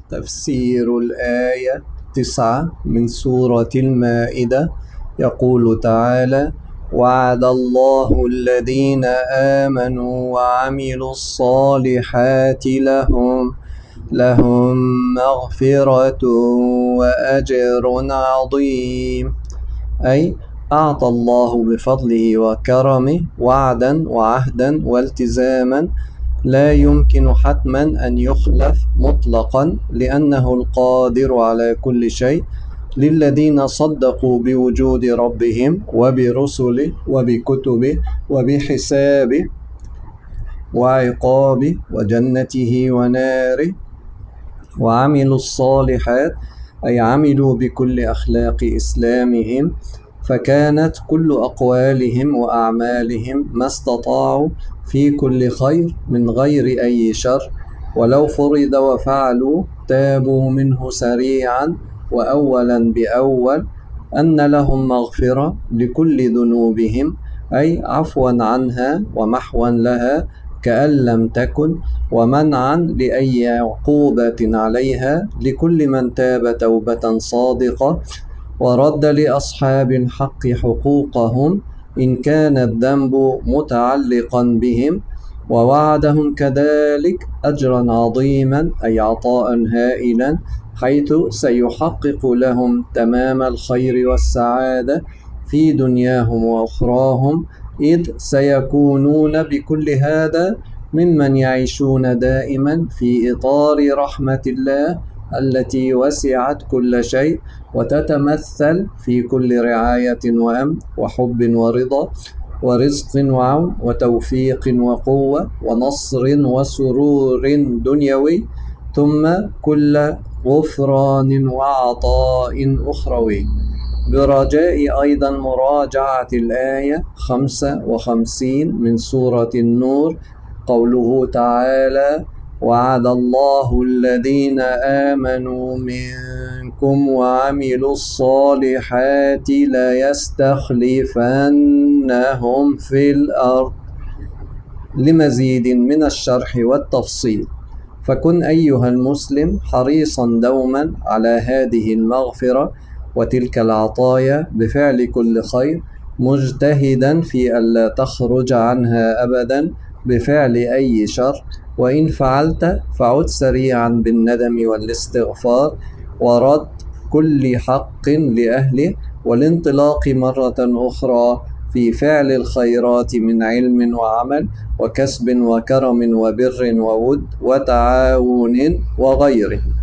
تفسير الآية 9 من سورة المائدة. يقول تعالى: وعد الله الذين آمنوا وعملوا الصالحات لهم مغفرة وأجر عظيم. أي أعطى الله بفضله وكرمه وعدا وعهدا والتزاما لا يمكن حتما أن يخلف مطلقا، لأنه القادر على كل شيء، للذين صدقوا بوجود ربهم وبرسله وبكتبه وبحسابه وعقابه وجنته وناره، وعملوا الصالحات أي عملوا بكل أخلاق إسلامهم، فكانت كل أقوالهم وأعمالهم ما استطاعوا في كل خير من غير أي شر، ولو فرض وفعلوا تابوا منه سريعا وأولا بأول، أن لهم مغفرة لكل ذنوبهم، أي عفوا عنها ومحوا لها كأن لم تكن، ومنعا لأي عقوبة عليها لكل من تاب توبة صادقة، ورد لأصحاب الحق حقوقهم إن كان الذنب متعلقا بهم، ووعدهم كذلك أجرا عظيما أي عطاء هائلا، حيث سيحقق لهم تمام الخير والسعادة في دنياهم وأخراهم، إذ سيكونون بكل هذا ممن يعيشون دائما في إطار رحمة الله التي وسعت كل شيء، وتتمثل في كل رعاية وأمن وحب ورضا ورزق وعون وتوفيق وقوة ونصر وسرور دنيوي، ثم كل غفران وعطاء أخروي. برجاء أيضا مراجعة الآية 55 من سورة النور، قوله تعالى: وعد الله الذين آمنوا منكم وعملوا الصالحات ليستخلفنهم في الأرض، لمزيد من الشرح والتفصيل. فكن أيها المسلم حريصا دوما على هذه المغفرة وتلك العطايا بفعل كل خير، مجتهدا في ألا تخرج عنها أبدا بفعل أي شر، وإن فعلت فعد سريعا بالندم والاستغفار ورد كل حق لأهله، والانطلاق مرة أخرى في فعل الخيرات من علم وعمل وكسب وكرم وبر وود وتعاون وغيره.